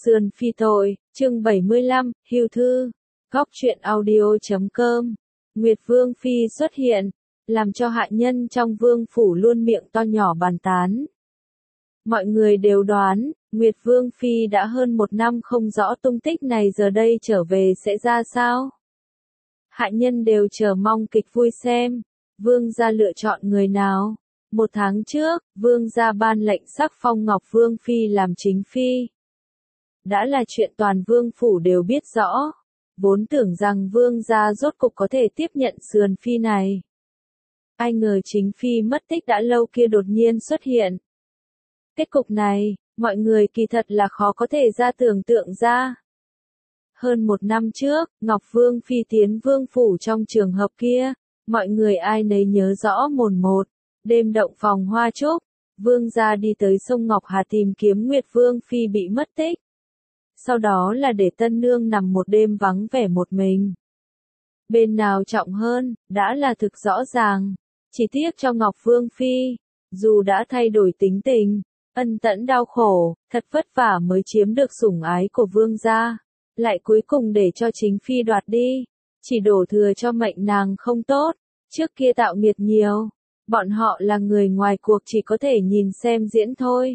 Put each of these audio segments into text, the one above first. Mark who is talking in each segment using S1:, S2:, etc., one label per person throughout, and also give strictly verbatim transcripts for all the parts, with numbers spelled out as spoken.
S1: Sườn Phi tội, chương bảy mươi lăm, Hưu thư, góc truyện audio chấm com. Nguyệt Vương Phi xuất hiện, làm cho hạ nhân trong vương phủ luôn miệng to nhỏ bàn tán. Mọi người đều đoán, Nguyệt Vương Phi đã hơn một năm không rõ tung tích này giờ đây trở về sẽ ra sao. Hạ nhân đều chờ mong kịch vui xem, Vương gia lựa chọn người nào. Một tháng trước, Vương gia ban lệnh sắc phong Ngọc Vương Phi làm chính phi. Đã là chuyện toàn vương phủ đều biết rõ, vốn tưởng rằng Vương gia rốt cục có thể tiếp nhận sườn phi này. Ai ngờ chính phi mất tích đã lâu kia đột nhiên xuất hiện. Kết cục này, mọi người kỳ thật là khó có thể ra tưởng tượng ra. Hơn một năm trước, Ngọc Vương Phi tiến vương phủ trong trường hợp kia, mọi người ai nấy nhớ rõ mồn một. Đêm động phòng hoa trúc, Vương gia đi tới sông Ngọc Hà tìm kiếm Nguyệt Vương Phi bị mất tích. Sau đó là để tân nương nằm một đêm vắng vẻ một mình. Bên nào trọng hơn, đã là thực rõ ràng. Chỉ tiếc cho Ngọc Vương Phi, dù đã thay đổi tính tình, ân tẫn đau khổ, thật vất vả mới chiếm được sủng ái của Vương gia, lại cuối cùng để cho chính Phi đoạt đi, chỉ đổ thừa cho mệnh nàng không tốt, trước kia tạo nghiệt nhiều. Bọn họ là người ngoài cuộc chỉ có thể nhìn xem diễn thôi.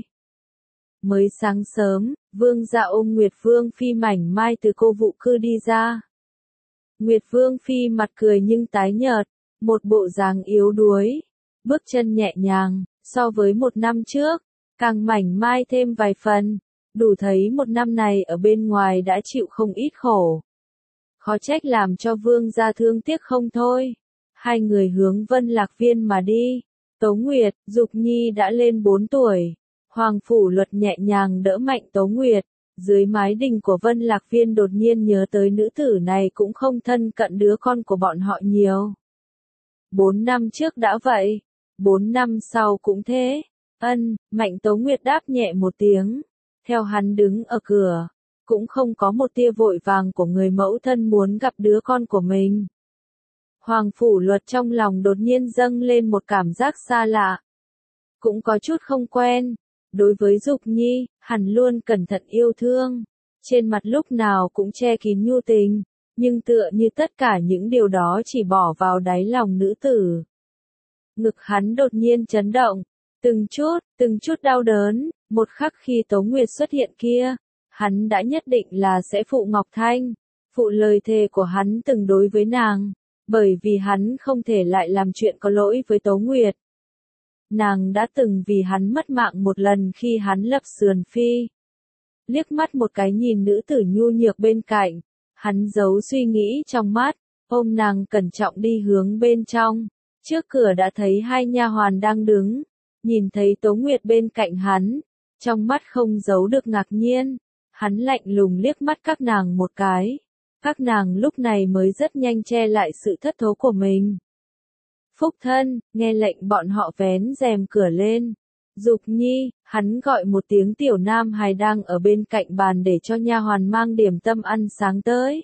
S1: Mới sáng sớm, Vương gia ôm Nguyệt Vương Phi mảnh mai từ cô vụ cư đi ra. Nguyệt Vương Phi mặt cười nhưng tái nhợt, một bộ dáng yếu đuối, bước chân nhẹ nhàng, so với một năm trước, càng mảnh mai thêm vài phần, đủ thấy một năm này ở bên ngoài đã chịu không ít khổ. Khó trách làm cho Vương gia thương tiếc không thôi. Hai người hướng Vân Lạc Viên mà đi. Tố Nguyệt, Dục Nhi đã lên bốn tuổi. Hoàng Phủ Luật nhẹ nhàng đỡ mạnh Tố Nguyệt. Dưới mái đình của Vân Lạc Viên đột nhiên nhớ tới nữ tử này cũng không thân cận đứa con của bọn họ nhiều. Bốn năm trước đã vậy. Bốn năm sau cũng thế. Ân, Mạnh Tố Nguyệt đáp nhẹ một tiếng. Theo hắn đứng ở cửa. Cũng không có một tia vội vàng của người mẫu thân muốn gặp đứa con của mình. Hoàng Phủ Luật trong lòng đột nhiên dâng lên một cảm giác xa lạ. Cũng có chút không quen. Đối với Dục Nhi, hắn luôn cẩn thận yêu thương. Trên mặt lúc nào cũng che kín nhu tình. Nhưng tựa như tất cả những điều đó chỉ bỏ vào đáy lòng nữ tử. Ngực hắn đột nhiên chấn động. Từng chút, từng chút đau đớn. Một khắc khi Tố Nguyệt xuất hiện kia, hắn đã nhất định là sẽ phụ Ngọc Thanh. Phụ lời thề của hắn từng đối với nàng. Bởi vì hắn không thể lại làm chuyện có lỗi với Tố Nguyệt. Nàng đã từng vì hắn mất mạng một lần khi hắn lập sườn phi. Liếc mắt một cái nhìn nữ tử nhu nhược bên cạnh, hắn giấu suy nghĩ trong mắt, ôm nàng cẩn trọng đi hướng bên trong. Trước cửa đã thấy hai nha hoàn đang đứng, nhìn thấy Tố Nguyệt bên cạnh hắn, trong mắt không giấu được ngạc nhiên, hắn lạnh lùng liếc mắt các nàng một cái. Các nàng lúc này mới rất nhanh che lại sự thất thố của mình. Phúc thân, nghe lệnh bọn họ vén rèm cửa lên. Dục Nhi, hắn gọi một tiếng tiểu nam hài đang ở bên cạnh bàn để cho nha hoàn mang điểm tâm ăn sáng tới.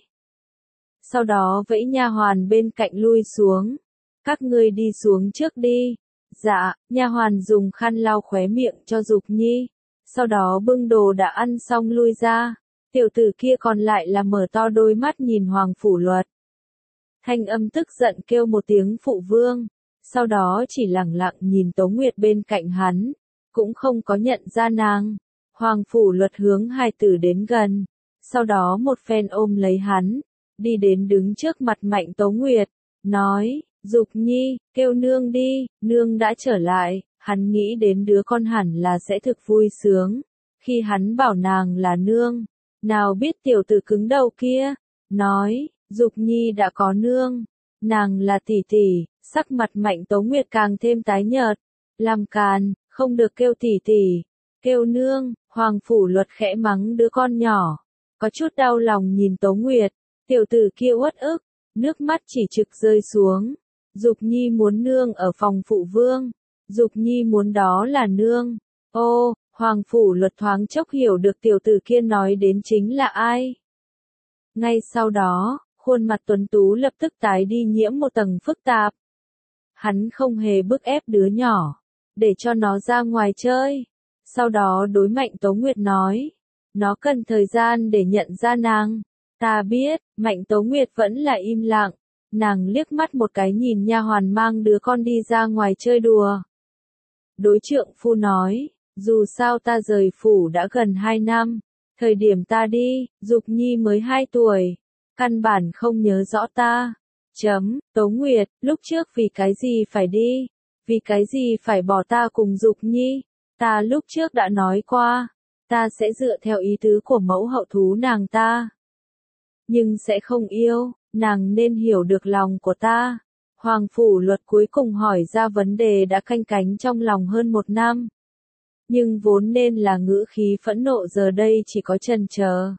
S1: Sau đó vẫy nha hoàn bên cạnh lui xuống. Các ngươi đi xuống trước đi. Dạ, nha hoàn dùng khăn lau khóe miệng cho Dục Nhi. Sau đó bưng đồ đã ăn xong lui ra. Tiểu tử kia còn lại là mở to đôi mắt nhìn Hoàng Phủ Luật. Thanh âm tức giận kêu một tiếng phụ vương, sau đó chỉ lẳng lặng nhìn Tố Nguyệt bên cạnh hắn, cũng không có nhận ra nàng. Hoàng Phủ Luật hướng hai tử đến gần, sau đó một phen ôm lấy hắn, đi đến đứng trước mặt Mạnh Tố Nguyệt, nói, Dục Nhi, kêu nương đi, nương đã trở lại, hắn nghĩ đến đứa con hẳn là sẽ thực vui sướng, khi hắn bảo nàng là nương. Nào biết tiểu tử cứng đầu kia, nói, Dục Nhi đã có nương, nàng là tỷ tỷ, sắc mặt Mạnh Tố Nguyệt càng thêm tái nhợt, làm càn, không được kêu tỷ tỷ, kêu nương. Hoàng Phủ Luật khẽ mắng đứa con nhỏ, có chút đau lòng nhìn Tố Nguyệt, tiểu tử kia uất ức, nước mắt chỉ trực rơi xuống. Dục Nhi muốn nương ở phòng phụ vương, Dục Nhi muốn đó là nương. Ô, Hoàng Phủ Luật thoáng chốc hiểu được tiểu tử kia nói đến chính là ai. Ngay sau đó, khuôn mặt tuấn tú lập tức tái đi nhiễm một tầng phức tạp. Hắn không hề bức ép đứa nhỏ, để cho nó ra ngoài chơi. Sau đó đối Mạnh Tố Nguyệt nói, Nó cần thời gian để nhận ra nàng. Ta biết, Mạnh Tố Nguyệt vẫn là im lặng. Nàng liếc mắt một cái nhìn nha hoàn mang đứa con đi ra ngoài chơi đùa. Đối trượng phu nói, dù sao ta rời phủ đã gần hai năm. Thời điểm ta đi, Dục Nhi mới hai tuổi. Căn bản không nhớ rõ ta. Chấm, Tố Nguyệt, lúc trước vì cái gì phải đi? Vì cái gì phải bỏ ta cùng Dục Nhi? Ta lúc trước đã nói qua, ta sẽ dựa theo ý tứ của mẫu hậu thú nàng ta. Nhưng sẽ không yêu, nàng nên hiểu được lòng của ta. Hoàng Phủ Luật cuối cùng hỏi ra vấn đề đã canh cánh trong lòng hơn một năm. Nhưng vốn nên là ngữ khí phẫn nộ giờ đây chỉ có chần chờ.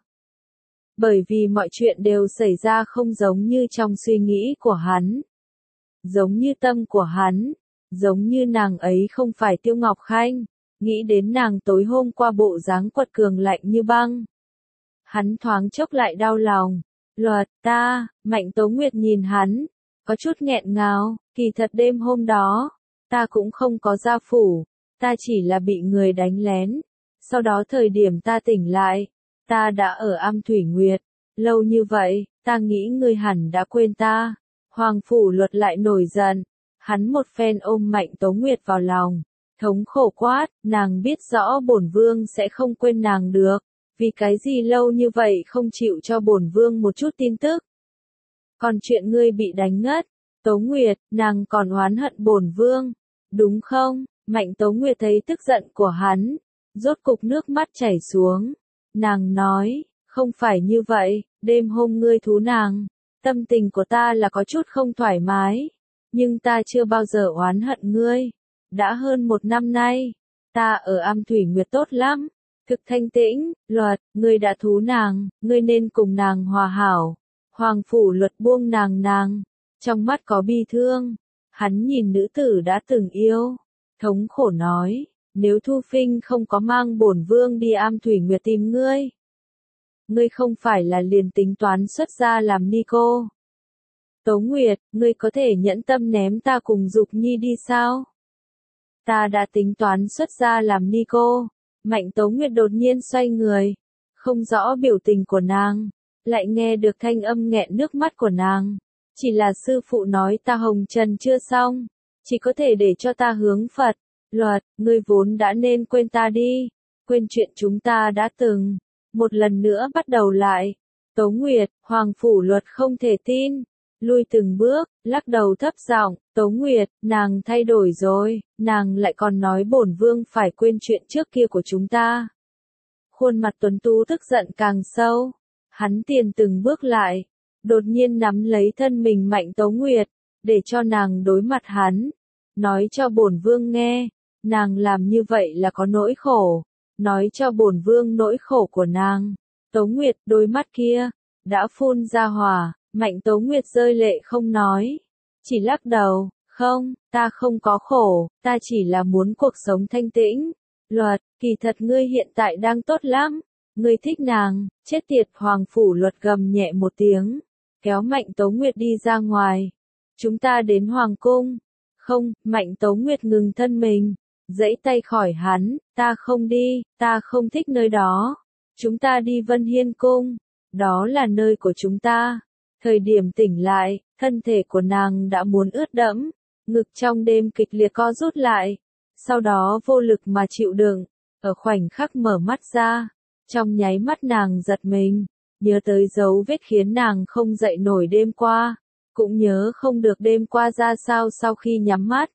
S1: Bởi vì mọi chuyện đều xảy ra không giống như trong suy nghĩ của hắn. Giống như tâm của hắn. Giống như nàng ấy không phải Tiêu Ngọc Khanh. Nghĩ đến nàng tối hôm qua bộ dáng quật cường lạnh như băng. Hắn thoáng chốc lại đau lòng. Luật, ta, Mạnh Tố Nguyệt nhìn hắn. Có chút nghẹn ngào, kỳ thật đêm hôm đó. Ta cũng không có ra phủ. Ta chỉ là bị người đánh lén. Sau đó thời điểm ta tỉnh lại. Ta đã ở Am Thủy Nguyệt. Lâu như vậy, ta nghĩ ngươi hẳn đã quên ta. Hoàng Phủ Luật lại nổi giận. Hắn một phen ôm Mạnh Tố Nguyệt vào lòng. Thống khổ quát, nàng biết rõ bổn vương sẽ không quên nàng được. Vì cái gì lâu như vậy không chịu cho bổn vương một chút tin tức. Còn chuyện ngươi bị đánh ngất, Tố Nguyệt, nàng còn oán hận bổn vương. Đúng không? Mạnh Tố Nguyệt thấy tức giận của hắn. Rốt cục nước mắt chảy xuống. Nàng nói, không phải như vậy, đêm hôm ngươi thú nàng. Tâm tình của ta là có chút không thoải mái. Nhưng ta chưa bao giờ oán hận ngươi. Đã hơn một năm nay, ta ở Am Thủy Nguyệt tốt lắm. Thực thanh tĩnh, Luật, ngươi đã thú nàng, ngươi nên cùng nàng hòa hảo. Hoàng Phủ Luật buông nàng nàng, trong mắt có bi thương. Hắn nhìn nữ tử đã từng yêu, thống khổ nói, nếu Thu Phinh không có mang bổn vương đi Am Thủy Nguyệt tìm ngươi. Ngươi không phải là liền tính toán xuất gia làm ni cô. Tố Nguyệt, ngươi có thể nhẫn tâm ném ta cùng Dục Nhi đi sao? Ta đã tính toán xuất gia làm ni cô. Mạnh Tố Nguyệt đột nhiên xoay người. Không rõ biểu tình của nàng. Lại nghe được thanh âm nghẹn nước mắt của nàng. Chỉ là sư phụ nói ta hồng trần chưa xong. Chỉ có thể để cho ta hướng Phật. Luật, ngươi vốn đã nên quên ta đi. Quên chuyện chúng ta đã từng. Một lần nữa bắt đầu lại. Tố Nguyệt, Hoàng Phủ Luật không thể tin. Lui từng bước, lắc đầu thấp giọng, Tố Nguyệt, nàng thay đổi rồi, nàng lại còn nói bổn vương phải quên chuyện trước kia của chúng ta. Khuôn mặt Tuấn Tú tức giận càng sâu, hắn tiền từng bước lại, đột nhiên nắm lấy thân mình Mạnh Tố Nguyệt, để cho nàng đối mặt hắn, nói cho bổn vương nghe, nàng làm như vậy là có nỗi khổ, nói cho bổn vương nỗi khổ của nàng. Tố Nguyệt, đôi mắt kia, đã phun ra hỏa. Mạnh Tố Nguyệt rơi lệ không nói, chỉ lắc đầu, không, ta không có khổ, ta chỉ là muốn cuộc sống thanh tĩnh. Luật, kỳ thật ngươi hiện tại đang tốt lắm, ngươi thích nàng, chết tiệt. Hoàng Phủ Luật gầm nhẹ một tiếng, kéo Mạnh Tố Nguyệt đi ra ngoài. Chúng ta đến Hoàng Cung. Không, Mạnh Tố Nguyệt ngừng thân mình, giãy tay khỏi hắn, ta không đi, ta không thích nơi đó. Chúng ta đi Vân Hiên Cung, đó là nơi của chúng ta. Thời điểm tỉnh lại, thân thể của nàng đã muốn ướt đẫm, ngực trong đêm kịch liệt co rút lại, sau đó vô lực mà chịu đựng, ở khoảnh khắc mở mắt ra, trong nháy mắt nàng giật mình, nhớ tới dấu vết khiến nàng không dậy nổi đêm qua, cũng nhớ không được đêm qua ra sao sau khi nhắm mắt.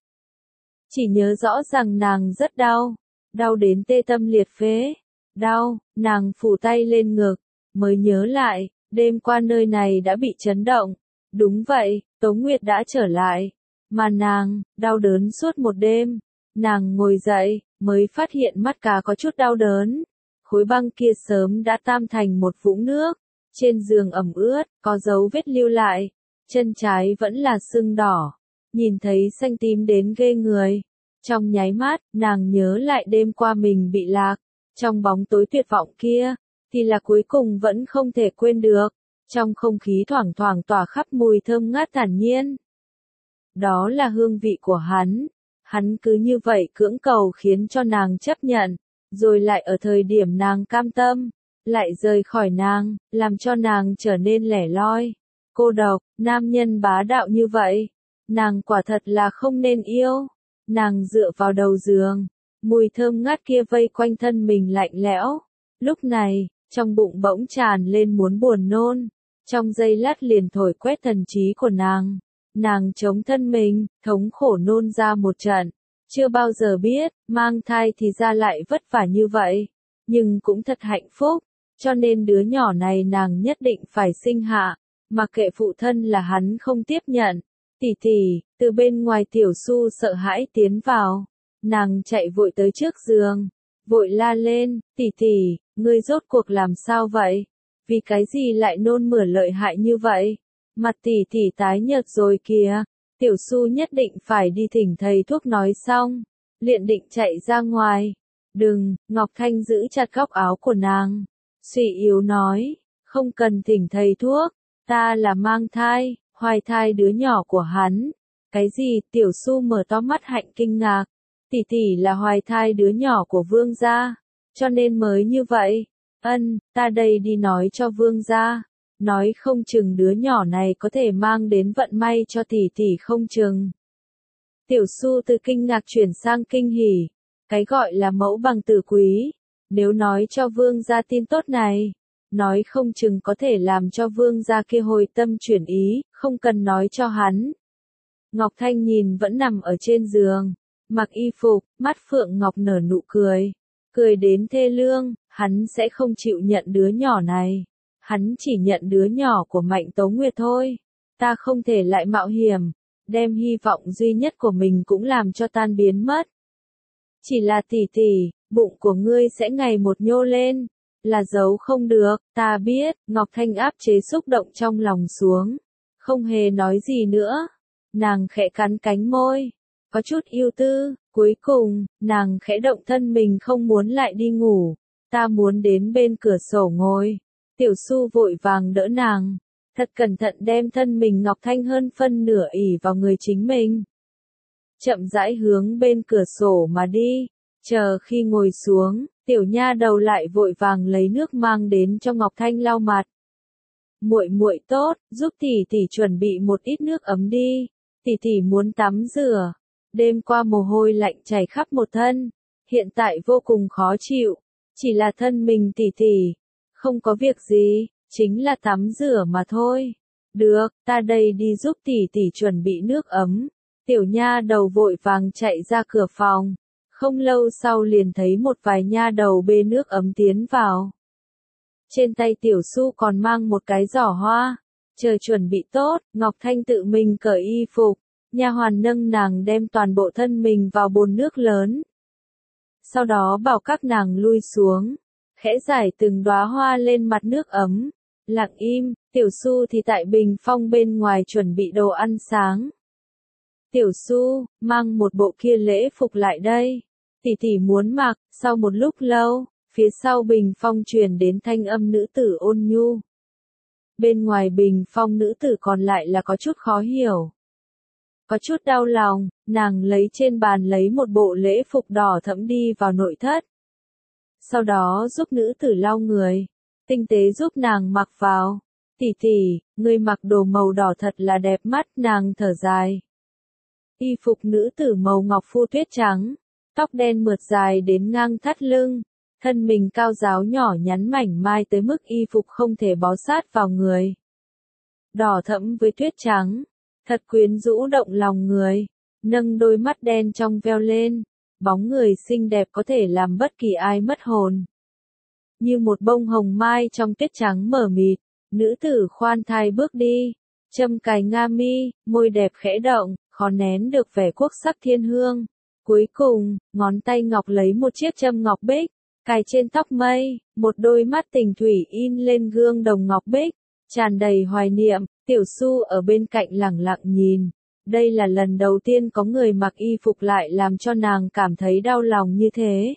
S1: Chỉ nhớ rõ rằng nàng rất đau, đau đến tê tâm liệt phế, đau, nàng phủ tay lên ngực, mới nhớ lại. Đêm qua nơi này đã bị chấn động. Đúng vậy, Tố Nguyệt đã trở lại. Mà nàng, đau đớn suốt một đêm. Nàng ngồi dậy, mới phát hiện mắt cá có chút đau đớn. Khối băng kia sớm đã tam thành một vũng nước. Trên giường ẩm ướt, có dấu vết lưu lại. Chân trái vẫn là sưng đỏ. Nhìn thấy xanh tím đến ghê người. Trong nháy mắt, nàng nhớ lại đêm qua mình bị lạc. Trong bóng tối tuyệt vọng kia. Thì là cuối cùng vẫn không thể quên được. Trong không khí thoảng thoảng tỏa khắp mùi thơm ngát thản nhiên. Đó là hương vị của hắn. Hắn cứ như vậy cưỡng cầu khiến cho nàng chấp nhận. Rồi lại ở thời điểm nàng cam tâm. lại rời khỏi nàng, làm cho nàng trở nên lẻ loi, cô độc, nam nhân bá đạo như vậy. Nàng quả thật là không nên yêu. Nàng dựa vào đầu giường, mùi thơm ngát kia vây quanh thân mình lạnh lẽo. Lúc này, trong bụng bỗng tràn lên muốn buồn nôn, trong giây lát liền thổi quét thần trí của nàng. Nàng chống thân mình, thống khổ nôn ra một trận. Chưa bao giờ biết, mang thai thì ra lại vất vả như vậy, nhưng cũng thật hạnh phúc, cho nên đứa nhỏ này nàng nhất định phải sinh hạ, mặc kệ phụ thân là hắn không tiếp nhận. Tỷ tỷ, từ bên ngoài Tiểu Su sợ hãi tiến vào, nàng chạy vội tới trước giường, vội la lên, tỷ tỷ, ngươi rốt cuộc làm sao vậy? Vì cái gì lại nôn mửa lợi hại như vậy? Mặt tỷ tỷ tái nhợt rồi kìa. Tiểu Su nhất định phải đi thỉnh thầy thuốc nói xong, liền định chạy ra ngoài. Đừng, Ngọc Thanh giữ chặt góc áo của nàng, suy yếu nói, không cần thỉnh thầy thuốc, ta là mang thai, hoài thai đứa nhỏ của hắn. Cái gì? Tiểu Su mở to mắt hạnh kinh ngạc, tỷ tỷ là hoài thai đứa nhỏ của vương gia, cho nên mới như vậy. Ân, ta đây đi nói cho vương gia. Nói không chừng đứa nhỏ này có thể mang đến vận may cho tỷ tỷ không chừng. Tiểu Su từ kinh ngạc chuyển sang kinh hỉ. Cái gọi là mẫu bằng tử quý. Nếu nói cho vương gia tin tốt này, nói không chừng có thể làm cho vương gia kia hồi tâm chuyển ý, không cần nói cho hắn. Ngọc Thanh nhìn vẫn nằm ở trên giường, mặc y phục, mắt Phượng Ngọc nở nụ cười. Cười đến thê lương, hắn sẽ không chịu nhận đứa nhỏ này. Hắn chỉ nhận đứa nhỏ của Mạnh Tấu Nguyệt thôi. Ta không thể lại mạo hiểm, đem hy vọng duy nhất của mình cũng làm cho tan biến mất. Chỉ là tỷ tỷ, bụng của ngươi sẽ ngày một nhô lên, là giấu không được, ta biết. Ngọc Thanh áp chế xúc động trong lòng xuống, không hề nói gì nữa. Nàng khẽ cắn cánh môi, có chút ưu tư, cuối cùng, nàng khẽ động thân mình không muốn lại đi ngủ. Ta muốn đến bên cửa sổ ngồi. Tiểu Su vội vàng đỡ nàng, thật cẩn thận đem thân mình Ngọc Thanh hơn phân nửa ỉ vào người chính mình. Chậm rãi hướng bên cửa sổ mà đi, chờ khi ngồi xuống, tiểu nha đầu lại vội vàng lấy nước mang đến cho Ngọc Thanh lau mặt. Muội muội tốt, giúp tỷ tỷ chuẩn bị một ít nước ấm đi, tỷ tỷ muốn tắm rửa. Đêm qua mồ hôi lạnh chảy khắp một thân, hiện tại vô cùng khó chịu, chỉ là thân mình tỷ tỷ. Không có việc gì, chính là tắm rửa mà thôi. Được, ta đây đi giúp tỷ tỷ chuẩn bị nước ấm. Tiểu nha đầu vội vàng chạy ra cửa phòng. Không lâu sau liền thấy một vài nha đầu bê nước ấm tiến vào. Trên tay Tiểu Su còn mang một cái giỏ hoa. Chờ chuẩn bị tốt, Ngọc Thanh tự mình cởi y phục. Nha hoàn nâng nàng đem toàn bộ thân mình vào bồn nước lớn. Sau đó bảo các nàng lui xuống. Khẽ giải từng đóa hoa lên mặt nước ấm. Lặng im, Tiểu Su thì tại bình phong bên ngoài chuẩn bị đồ ăn sáng. Tiểu Su, mang một bộ kia lễ phục lại đây. Tỷ tỷ muốn mặc. Sau một lúc lâu, phía sau bình phong truyền đến thanh âm nữ tử ôn nhu. Bên ngoài bình phong nữ tử còn lại là có chút khó hiểu. Có chút đau lòng, nàng lấy trên bàn lấy một bộ lễ phục đỏ thẫm đi vào nội thất. Sau đó giúp nữ tử lau người, tinh tế giúp nàng mặc vào. Tỷ tỷ, ngươi mặc đồ màu đỏ thật là đẹp mắt, nàng thở dài. Y phục nữ tử màu ngọc phu tuyết trắng, tóc đen mượt dài đến ngang thắt lưng, thân mình cao ráo nhỏ nhắn mảnh mai tới mức y phục không thể bó sát vào người. Đỏ thẫm với tuyết trắng, thật quyến rũ động lòng người, nâng đôi mắt đen trong veo lên. Bóng người xinh đẹp có thể làm bất kỳ ai mất hồn. Như một bông hồng mai trong tuyết trắng mờ mịt, nữ tử khoan thai bước đi, châm cài nga mi, môi đẹp khẽ động, khó nén được vẻ quốc sắc thiên hương. Cuối cùng, ngón tay ngọc lấy một chiếc châm ngọc bích, cài trên tóc mây, một đôi mắt tình thủy in lên gương đồng ngọc bích, tràn đầy hoài niệm. Tiểu Su ở bên cạnh lẳng lặng nhìn. Đây là lần đầu tiên có người mặc y phục lại làm cho nàng cảm thấy đau lòng như thế.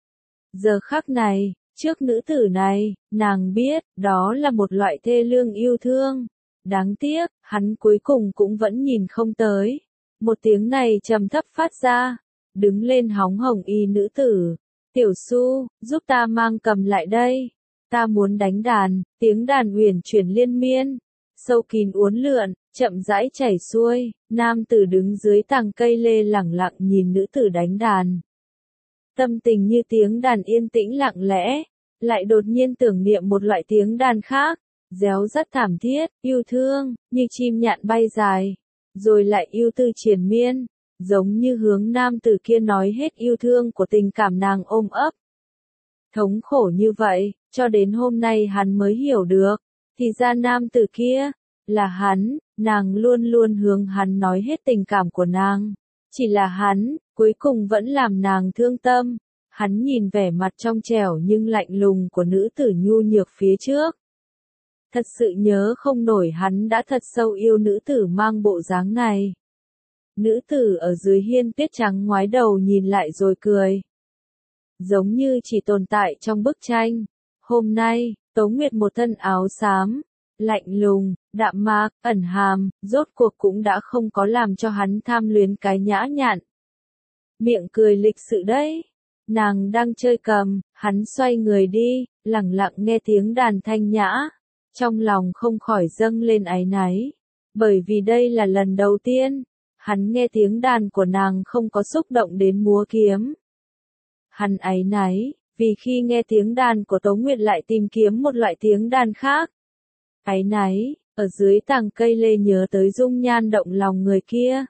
S1: Giờ khắc này, trước nữ tử này, nàng biết, đó là một loại thê lương yêu thương. Đáng tiếc, hắn cuối cùng cũng vẫn nhìn không tới. Một tiếng này trầm thấp phát ra, đứng lên hóng hồng y nữ tử. Tiểu Su, giúp ta mang cầm lại đây. Ta muốn đánh đàn, tiếng đàn uyển chuyển liên miên, sâu kín uốn lượn, chậm rãi chảy xuôi, nam tử đứng dưới tàng cây lê lẳng lặng nhìn nữ tử đánh đàn. Tâm tình như tiếng đàn yên tĩnh lặng lẽ, lại đột nhiên tưởng niệm một loại tiếng đàn khác, réo rắt thảm thiết, yêu thương, như chim nhạn bay dài, rồi lại yêu tư triền miên, giống như hướng nam tử kia nói hết yêu thương của tình cảm nàng ôm ấp. Thống khổ như vậy, cho đến hôm nay hắn mới hiểu được, thì ra nam tử kia, là hắn, nàng luôn luôn hướng hắn nói hết tình cảm của nàng. Chỉ là hắn, cuối cùng vẫn làm nàng thương tâm. Hắn nhìn vẻ mặt trong trẻo nhưng lạnh lùng của nữ tử nhu nhược phía trước. Thật sự nhớ không nổi hắn đã thật sâu yêu nữ tử mang bộ dáng này. Nữ tử ở dưới hiên tuyết trắng ngoái đầu nhìn lại rồi cười. Giống như chỉ tồn tại trong bức tranh. Hôm nay, Tố Nguyệt một thân áo xám, lạnh lùng, đạm mạc, ẩn hàm, rốt cuộc cũng đã không có làm cho hắn tham luyến cái nhã nhặn. Miệng cười lịch sự đấy. Nàng đang chơi cầm, hắn xoay người đi, lẳng lặng nghe tiếng đàn thanh nhã. Trong lòng không khỏi dâng lên áy náy. Bởi vì đây là lần đầu tiên, hắn nghe tiếng đàn của nàng không có xúc động đến múa kiếm. Hắn áy náy, vì khi nghe tiếng đàn của Tố Nguyệt lại tìm kiếm một loại tiếng đàn khác. Áy náy, ở dưới tàng cây lê nhớ tới dung nhan động lòng người kia.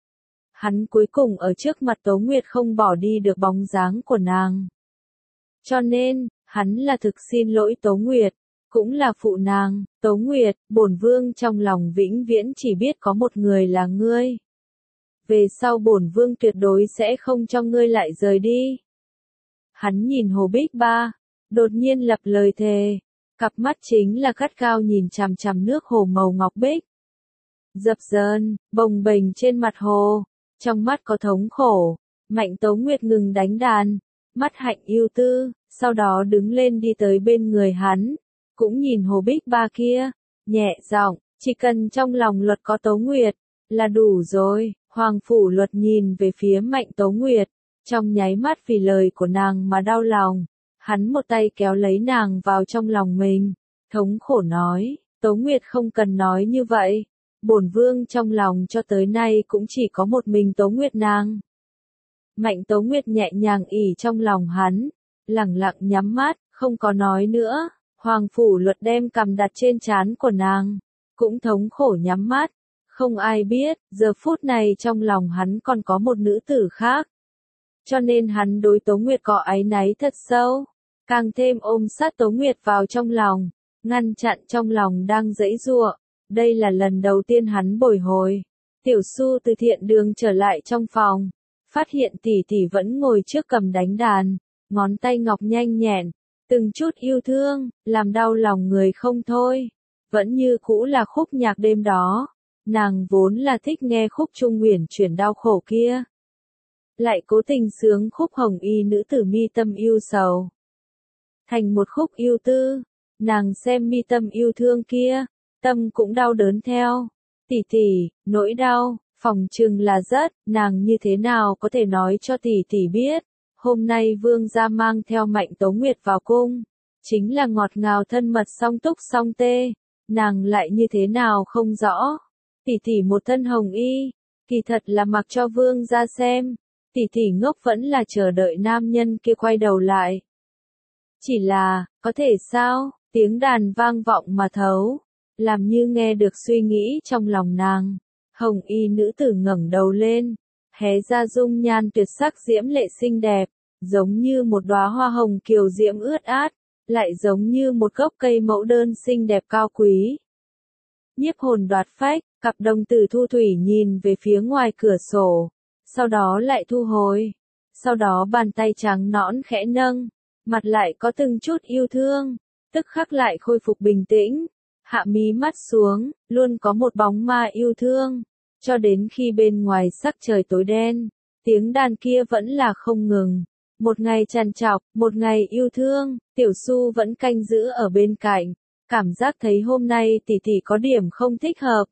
S1: Hắn cuối cùng ở trước mặt Tố Nguyệt không bỏ đi được bóng dáng của nàng. Cho nên, hắn là thực xin lỗi Tố Nguyệt, cũng là phụ nàng, Tố Nguyệt, bổn vương trong lòng vĩnh viễn chỉ biết có một người là ngươi. Về sau bổn vương tuyệt đối sẽ không cho ngươi lại rời đi. Hắn nhìn Hồ Bích Ba, đột nhiên lập lời thề, cặp mắt chính là gắt gao nhìn chằm chằm nước hồ màu ngọc bích. Dập dờn, bồng bềnh trên mặt hồ. Trong mắt có thống khổ, Mạnh Tố Nguyệt ngừng đánh đàn, mắt hạnh yêu tư, sau đó đứng lên đi tới bên người hắn, cũng nhìn Hồ Bích Ba kia, nhẹ giọng, chỉ cần trong lòng Luật có Tố Nguyệt, là đủ rồi. Hoàng phủ Luật nhìn về phía Mạnh Tố Nguyệt, trong nháy mắt vì lời của nàng mà đau lòng, hắn một tay kéo lấy nàng vào trong lòng mình, thống khổ nói, Tố Nguyệt không cần nói như vậy. Bổn vương trong lòng cho tới nay cũng chỉ có một mình Tố Nguyệt nàng. Mạnh Tố Nguyệt nhẹ nhàng ỉ trong lòng hắn, lẳng lặng nhắm mắt, không có nói nữa. Hoàng phủ Luật đem cằm đặt trên trán của nàng, cũng thống khổ nhắm mắt. Không ai biết, giờ phút này trong lòng hắn còn có một nữ tử khác. Cho nên hắn đối Tố Nguyệt có áy náy thật sâu, càng thêm ôm sát Tố Nguyệt vào trong lòng, ngăn chặn trong lòng đang giãy giụa. Đây là lần đầu tiên hắn bồi hồi. Tiểu Su từ thiện đường trở lại trong phòng, phát hiện tỷ tỷ vẫn ngồi trước cầm đánh đàn, ngón tay ngọc nhanh nhẹn, từng chút yêu thương, làm đau lòng người không thôi. Vẫn như cũ là khúc nhạc đêm đó, nàng vốn là thích nghe khúc trung uyển chuyển đau khổ kia, lại cố tình sướng khúc hồng y nữ tử mi tâm yêu sầu, thành một khúc yêu tư. Nàng xem mi tâm yêu thương kia, tâm cũng đau đớn theo. Tỷ tỷ, nỗi đau, phòng chừng là rất, nàng như thế nào có thể nói cho tỷ tỷ biết. Hôm nay vương gia mang theo Mạnh Tố Nguyệt vào cung, chính là ngọt ngào thân mật song túc song tê, nàng lại như thế nào không rõ. Tỷ tỷ một thân hồng y, kỳ thật là mặc cho vương gia xem, tỷ tỷ ngốc vẫn là chờ đợi nam nhân kia quay đầu lại. Chỉ là, có thể sao, tiếng đàn vang vọng mà thấu, làm như nghe được suy nghĩ trong lòng nàng. Hồng y nữ tử ngẩng đầu lên, hé ra dung nhan tuyệt sắc diễm lệ xinh đẹp, giống như một đóa hoa hồng kiều diễm ướt át, lại giống như một gốc cây mẫu đơn xinh đẹp cao quý. Nhiếp hồn đoạt phách, cặp đồng tử thu thủy nhìn về phía ngoài cửa sổ, sau đó lại thu hồi, sau đó bàn tay trắng nõn khẽ nâng, mặt lại có từng chút yêu thương, tức khắc lại khôi phục bình tĩnh, hạ mí mắt xuống, luôn có một bóng ma yêu thương, cho đến khi bên ngoài sắc trời tối đen, tiếng đàn kia vẫn là không ngừng. Một ngày trằn trọc, một ngày yêu thương, Tiểu Su vẫn canh giữ ở bên cạnh, cảm giác thấy hôm nay tỷ tỷ có điểm không thích hợp.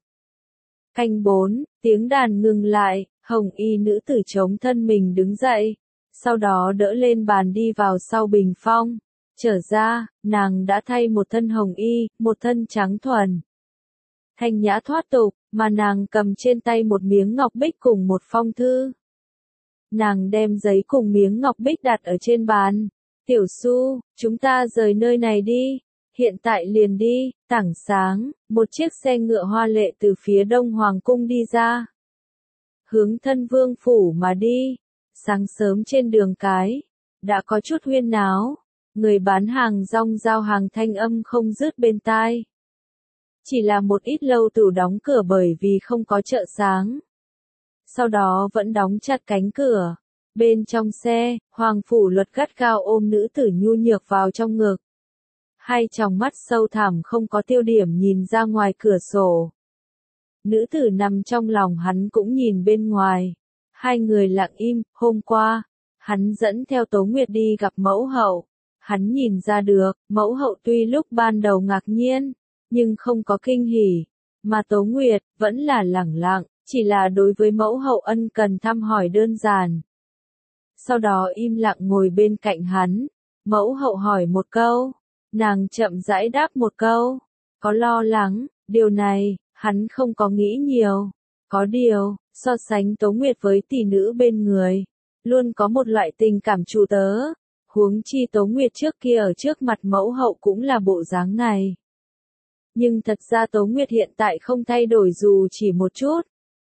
S1: Canh bốn, tiếng đàn ngừng lại, hồng y nữ tử chống thân mình đứng dậy, sau đó đỡ lên bàn đi vào sau bình phong, Trở ra, nàng đã thay một thân hồng y, một thân trắng thuần. Thanh nhã thoát tục, mà nàng cầm trên tay một miếng ngọc bích cùng một phong thư. Nàng đem giấy cùng miếng ngọc bích đặt ở trên bàn. Tiểu Su, chúng ta rời nơi này đi. Hiện tại liền đi. Tảng sáng, một chiếc xe ngựa hoa lệ từ phía đông hoàng cung đi ra. Hướng thân vương phủ mà đi. Sáng sớm trên đường cái, đã có chút huyên náo. Người bán hàng rong giao hàng thanh âm không dứt bên tai. Chỉ là một ít lâu tủ đóng cửa bởi vì không có chợ sáng. Sau đó vẫn đóng chặt cánh cửa. Bên trong xe, Hoàng Phủ Luật gắt gao ôm nữ tử nhu nhược vào trong ngực. Hai tròng mắt sâu thẳm không có tiêu điểm nhìn ra ngoài cửa sổ. Nữ tử nằm trong lòng hắn cũng nhìn bên ngoài. Hai người lặng im. Hôm qua, hắn dẫn theo Tố Nguyệt đi gặp mẫu hậu. Hắn nhìn ra được, mẫu hậu tuy lúc ban đầu ngạc nhiên, nhưng không có kinh hỉ. Mà Tố Nguyệt, vẫn là lẳng lặng, chỉ là đối với mẫu hậu ân cần thăm hỏi đơn giản. Sau đó im lặng ngồi bên cạnh hắn. Mẫu hậu hỏi một câu. Nàng chậm rãi đáp một câu. Có lo lắng, điều này, hắn không có nghĩ nhiều. Có điều, so sánh Tố Nguyệt với tỷ nữ bên người, luôn có một loại tình cảm chủ tớ. Huống chi Tố Nguyệt trước kia ở trước mặt mẫu hậu cũng là bộ dáng này. Nhưng thật ra Tố Nguyệt hiện tại không thay đổi dù chỉ một chút.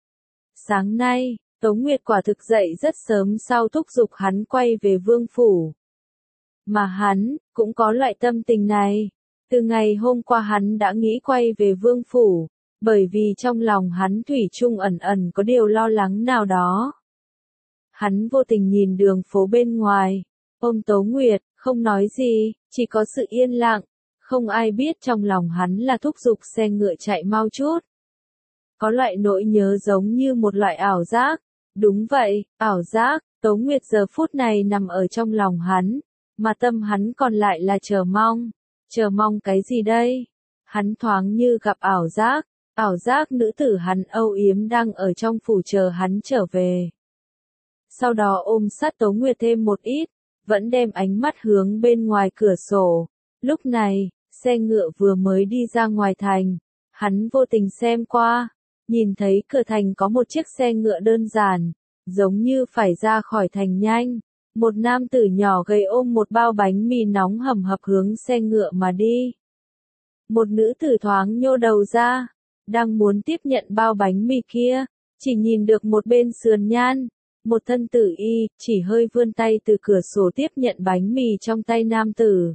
S1: Sáng nay, Tố Nguyệt quả thực dậy rất sớm sau thúc giục hắn quay về vương phủ. Mà hắn, cũng có loại tâm tình này. Từ ngày hôm qua hắn đã nghĩ quay về vương phủ, bởi vì trong lòng hắn thủy chung ẩn ẩn có điều lo lắng nào đó. Hắn vô tình nhìn đường phố bên ngoài, ôm Tố Nguyệt, không nói gì, chỉ có sự yên lặng. Không ai biết trong lòng hắn là thúc giục xe ngựa chạy mau chút. Có loại nỗi nhớ giống như một loại ảo giác. Đúng vậy, ảo giác. Tố Nguyệt giờ phút này nằm ở trong lòng hắn, mà tâm hắn còn lại là chờ mong. Chờ mong cái gì đây? Hắn thoáng như gặp ảo giác. Ảo giác nữ tử hắn âu yếm đang ở trong phủ chờ hắn trở về. Sau đó ôm sát Tố Nguyệt thêm một ít, vẫn đem ánh mắt hướng bên ngoài cửa sổ. Lúc này, xe ngựa vừa mới đi ra ngoài thành. Hắn vô tình xem qua, nhìn thấy cửa thành có một chiếc xe ngựa đơn giản, giống như phải ra khỏi thành nhanh. Một nam tử nhỏ gầy ôm một bao bánh mì nóng hầm hập hướng xe ngựa mà đi. Một nữ tử thoáng nhô đầu ra, đang muốn tiếp nhận bao bánh mì kia, chỉ nhìn được một bên sườn nhan, một thân tử y, chỉ hơi vươn tay từ cửa sổ tiếp nhận bánh mì trong tay nam tử.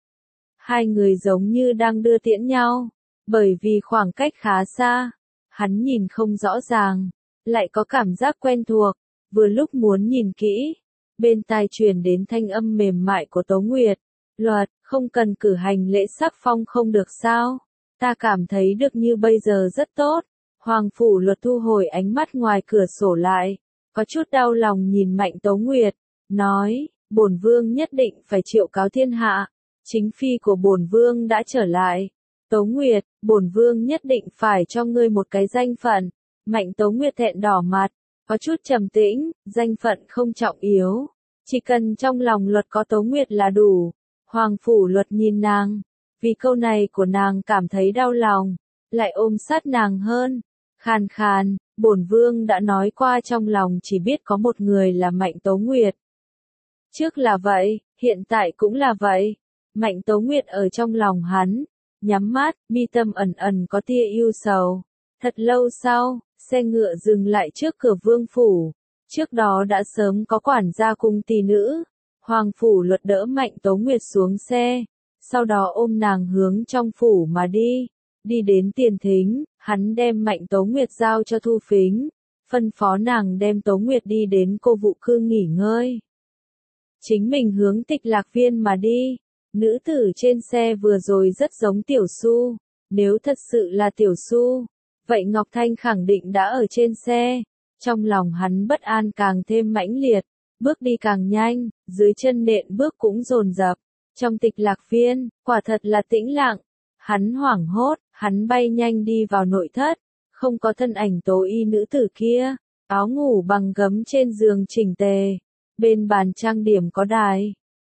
S1: Hai người giống như đang đưa tiễn nhau, bởi vì khoảng cách khá xa, hắn nhìn không rõ ràng, lại có cảm giác quen thuộc, vừa lúc muốn nhìn kỹ, bên tai truyền đến thanh âm mềm mại của Tố Nguyệt. Luật, không cần cử hành lễ sắc phong không được sao? Ta cảm thấy được như bây giờ rất tốt. Hoàng Phủ Luật thu hồi ánh mắt ngoài cửa sổ lại, có chút đau lòng nhìn Mạnh Tố Nguyệt, nói, bổn vương nhất định phải triệu cáo thiên hạ. Chính phi của bổn vương đã trở lại. Tố Nguyệt, bổn vương nhất định phải cho ngươi một cái danh phận. Mạnh Tố Nguyệt thẹn đỏ mặt, có chút trầm tĩnh, danh phận không trọng yếu. Chỉ cần trong lòng Luật có Tố Nguyệt là đủ. Hoàng Phủ Luật nhìn nàng, vì câu này của nàng cảm thấy đau lòng, lại ôm sát nàng hơn. Khàn khàn, bổn vương đã nói qua trong lòng chỉ biết có một người là Mạnh Tố Nguyệt. Trước là vậy, hiện tại cũng là vậy. Mạnh Tố Nguyệt ở trong lòng hắn, nhắm mắt, mi tâm ẩn ẩn có tia yêu sầu. Thật lâu sau, xe ngựa dừng lại trước cửa vương phủ. Trước đó đã sớm có quản gia cùng tỷ nữ. Hoàng Phủ Luật đỡ Mạnh Tố Nguyệt xuống xe, sau đó ôm nàng hướng trong phủ mà đi. Đi đến tiền thính, hắn đem Mạnh Tố Nguyệt giao cho Thu Phính, phân phó nàng đem Tố Nguyệt đi đến cô vụ cư nghỉ ngơi. Chính mình hướng Tịch Lạc Viên mà đi. Nữ tử trên xe vừa rồi rất giống Tiểu Su. Nếu thật sự là Tiểu Su, vậy Ngọc Thanh khẳng định đã ở trên xe. Trong lòng hắn bất an càng thêm mãnh liệt, bước đi càng nhanh, dưới chân nện bước cũng dồn dập. Trong Tịch Lạc Viên, quả thật là tĩnh lặng. Hắn hoảng hốt, hắn bay nhanh đi vào nội thất, không có thân ảnh Tố y nữ tử kia, áo ngủ bằng gấm trên giường chỉnh tề. Bên bàn trang điểm có đài,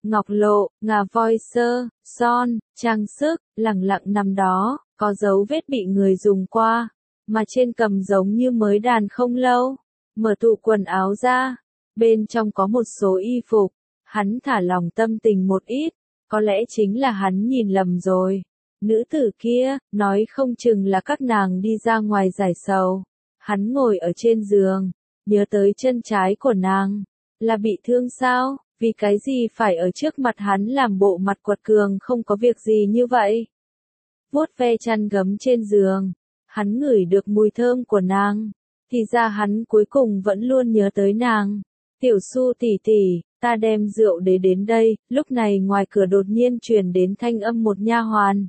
S1: ngọc lộ, ngà voi sơ, son, trang sức, lẳng lặng nằm đó, có dấu vết bị người dùng qua, mà trên cầm giống như mới đàn không lâu. Mở tủ quần áo ra, bên trong có một số y phục, hắn thả lòng tâm tình một ít, có lẽ chính là hắn nhìn lầm rồi. Nữ tử kia, nói không chừng là các nàng đi ra ngoài giải sầu. Hắn ngồi ở trên giường, nhớ tới chân trái của nàng, là bị thương sao, vì cái gì phải ở trước mặt hắn làm bộ mặt quật cường không có việc gì như vậy. Vuốt ve chăn gấm trên giường, hắn ngửi được mùi thơm của nàng, thì ra hắn cuối cùng vẫn luôn nhớ tới nàng. Tiểu Su tỷ tỷ, ta đem rượu đế đến đây, lúc này ngoài cửa đột nhiên truyền đến thanh âm một nha hoàn.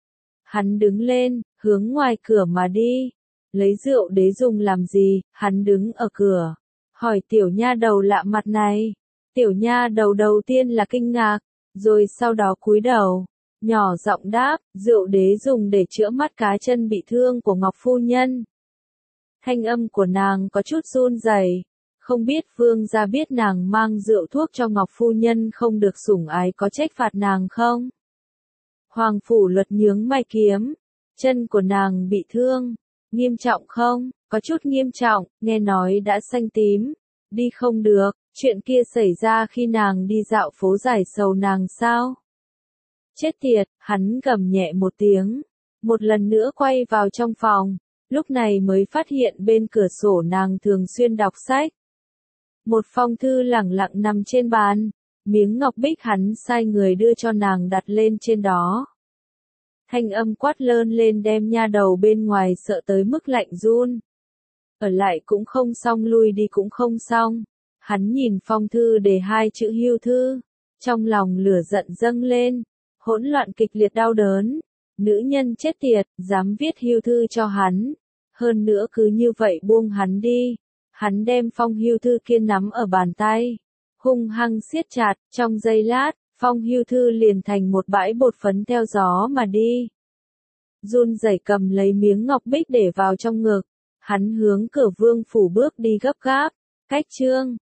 S1: Hắn đứng lên, hướng ngoài cửa mà đi. Lấy rượu đế dùng làm gì, hắn đứng ở cửa. Hỏi tiểu nha đầu lạ mặt này. Tiểu nha đầu đầu tiên là kinh ngạc, rồi sau đó cúi đầu. Nhỏ giọng đáp, rượu đế dùng để chữa mắt cá chân bị thương của Ngọc Phu Nhân. Thanh âm của nàng có chút run rẩy. Không biết vương gia biết nàng mang rượu thuốc cho Ngọc Phu Nhân không được sủng ái có trách phạt nàng không? Hoàng phủ luật nhướng mày kiếm. Chân của nàng bị thương. Nghiêm trọng không? Có chút nghiêm trọng, nghe nói đã xanh tím. Đi không được, chuyện kia xảy ra khi nàng đi dạo phố giải sầu nàng sao? Chết tiệt, hắn gầm nhẹ một tiếng. Một lần nữa quay vào trong phòng. Lúc này mới phát hiện bên cửa sổ nàng thường xuyên đọc sách. Một phong thư lẳng lặng nằm trên bàn. Miếng ngọc bích hắn sai người đưa cho nàng đặt lên trên đó. Thanh âm quát lơn lên đem nha đầu bên ngoài sợ tới mức lạnh run. Ở lại cũng không xong, lui đi cũng không xong. Hắn nhìn phong thư để hai chữ hưu thư. Trong lòng lửa giận dâng lên. Hỗn loạn kịch liệt đau đớn. Nữ nhân chết tiệt, dám viết hưu thư cho hắn. Hơn nữa cứ như vậy buông hắn đi. Hắn đem phong hưu thư kia nắm ở bàn tay. Hung hăng siết chặt, trong giây lát, phong hưu thư liền thành một bãi bột phấn theo gió mà đi. Run rẩy cầm lấy miếng ngọc bích để vào trong ngực. Hắn hướng cửa vương phủ bước đi gấp gáp. Cách chương